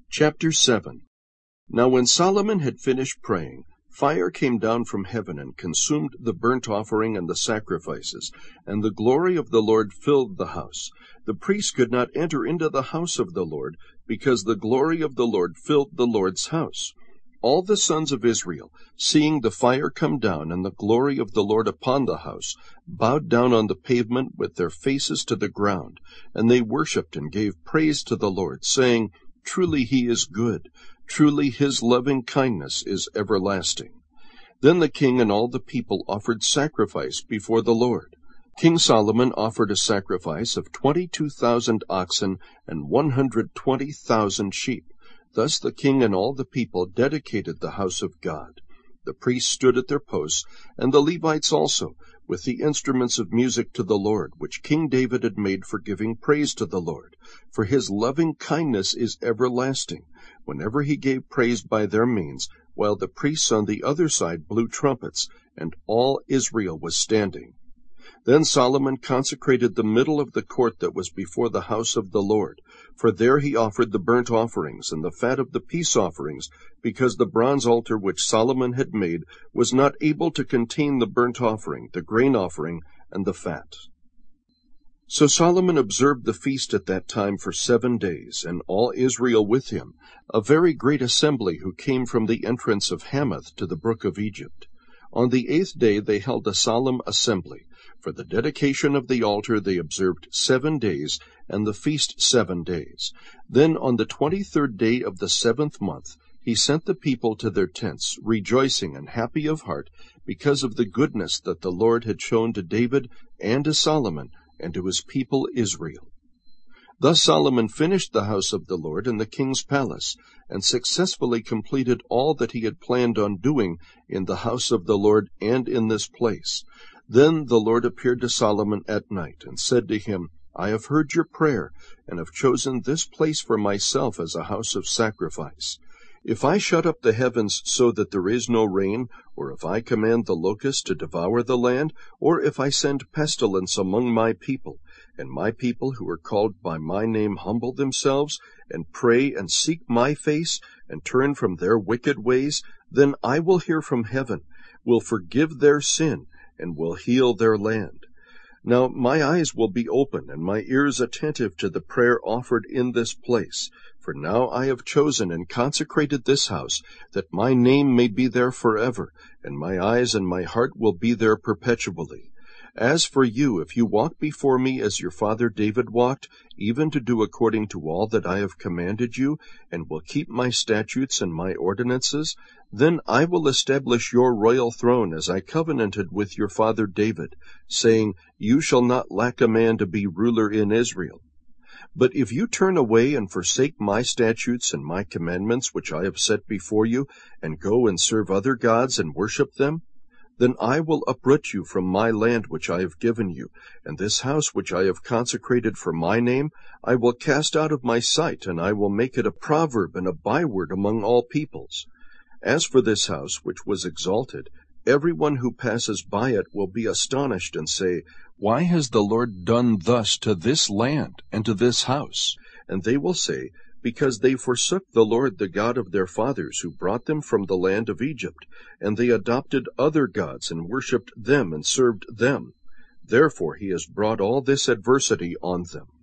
Chapter 7. Now when Solomon had finished praying, fire came down from heaven and consumed the burnt offering and the sacrifices, and the glory of the Lord filled the house. The priests could not enter into the house of the Lord, because the glory of the Lord filled the Lord's house. All the sons of Israel, seeing the fire come down and the glory of the Lord upon the house, bowed down on the pavement with their faces to the ground, and they worshipped and gave praise to the Lord, saying, Truly he is good. Truly his loving kindness is everlasting. Then the king and all the people offered sacrifice before the Lord. King Solomon offered a sacrifice of 22,000 oxen and 120,000 sheep. Thus the king and all the people dedicated the house of God. The priests stood at their posts, and the Levites also, with the instruments of music to the Lord, which King David had made for giving praise to the Lord. For his loving kindness is everlasting, whenever he gave praise by their means, while the priests on the other side blew trumpets, and all Israel was standing. Then Solomon consecrated the middle of the court that was before the house of the Lord, for there he offered the burnt offerings and the fat of the peace offerings, because the bronze altar which Solomon had made was not able to contain the burnt offering, the grain offering, and the fat. So Solomon observed the feast at that time for 7 days, and all Israel with him, a very great assembly who came from the entrance of Hamath to the brook of Egypt. On the 8th day they held a solemn assembly. For the dedication of the altar they observed 7 days, and the feast 7 days. Then on the 23rd day of the 7th month he sent the people to their tents, rejoicing and happy of heart, because of the goodness that the Lord had shown to David and to Solomon and to his people Israel. Thus Solomon finished the house of the Lord in the king's palace, and successfully completed all that he had planned on doing in the house of the Lord and in this place. Then the Lord appeared to Solomon at night, and said to him, I have heard your prayer, and have chosen this place for myself as a house of sacrifice. If I shut up the heavens so that there is no rain, or if I command the locusts to devour the land, or if I send pestilence among my people, and my people who are called by my name humble themselves, and pray and seek my face, and turn from their wicked ways, then I will hear from heaven, will forgive their sin, and will heal their land. Now my eyes will be open, and my ears attentive to the prayer offered in this place. For now I have chosen and consecrated this house, that my name may be there forever, and my eyes and my heart will be there perpetually. As for you, if you walk before me as your father David walked, even to do according to all that I have commanded you, and will keep my statutes and my ordinances, then I will establish your royal throne as I covenanted with your father David, saying, You shall not lack a man to be ruler in Israel. But if you turn away and forsake my statutes and my commandments which I have set before you, and go and serve other gods and worship them, then I will uproot you from my land which I have given you, and this house which I have consecrated for my name I will cast out of my sight, and I will make it a proverb and a byword among all peoples. As for this house which was exalted, everyone who passes by it will be astonished and say, Why has the Lord done thus to this land and to this house? And they will say, Because they forsook the Lord the God of their fathers, who brought them from the land of Egypt, and they adopted other gods and worshipped them and served them. Therefore he has brought all this adversity on them.